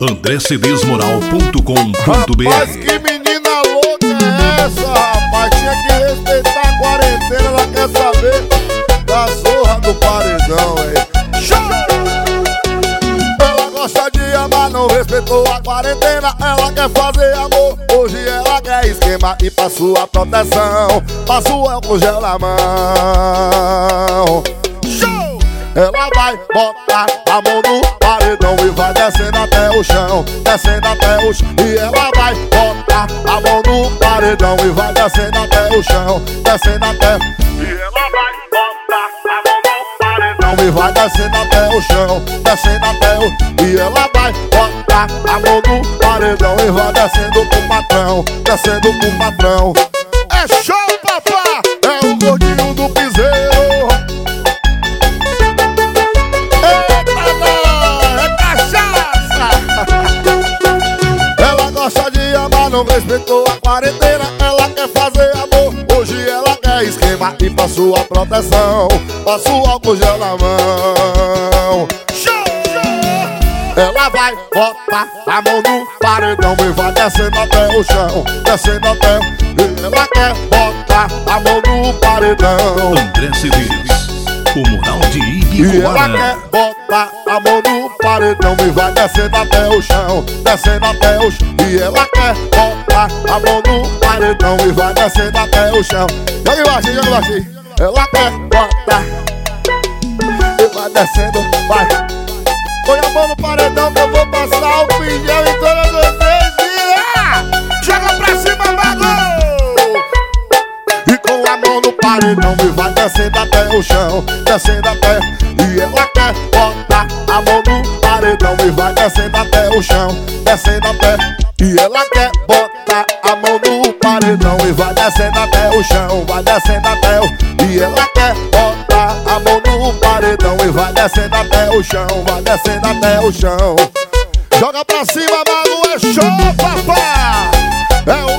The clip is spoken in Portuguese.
andrecedesmoral.com.br. Mas que menina louca é essa, rapaz? Tinha que respeitar a quarentena. Ela quer saber da zorra do paredão, hein? Ela gosta de amar, não respeitou a quarentena. Ela quer fazer amor, hoje ela quer esquema. E pra sua proteção, passa o álcool gel na mão. Ela vai botar a mão no paredão e vai descendo até o chão, descendo até o chão. E ela vai botar a mão no paredão e vai descendo até o chão, descendo até. E ela vai botar a mão no paredão e vai descendo até o chão, descendo até o. E ela vai botar a mão no paredão e vai descendo pro patrão, descendo pro patrão. É show, papá! É o gordinho do piseiro. Não respeitou a quarentena, ela quer fazer amor, hoje ela quer esquema. E pra sua proteção, passa o álcool gel na mão. Ela vai botar a mão no paredão e vai descendo até o chão, descendo até. E ela quer botar a mão no paredão. André Cedês, o moral de E ela quer botar a mão no paredão e vai descendo até o chão, descendo até o chão. E ela quer botar a mão no paredão e vai descendo até o chão. Joga baixinho, joga baixinho. Ela quer botar e vai descendo, vai. Põe a mão no paredão que eu vou passar o pinhão em todas vocês. Joga pra cima, mago! E com a mão no paredão e vai descendo até o chão, descendo até. E ela quer botar a mão no paredão e vai descendo até o chão, descendo até. E ela quer botar a mão no paredão e vai descendo até o chão, vai descendo até o. E ela quer botar a mão no paredão e vai descendo até o chão, vai descendo até o chão. Joga pra cima, mago, é show, papá! É o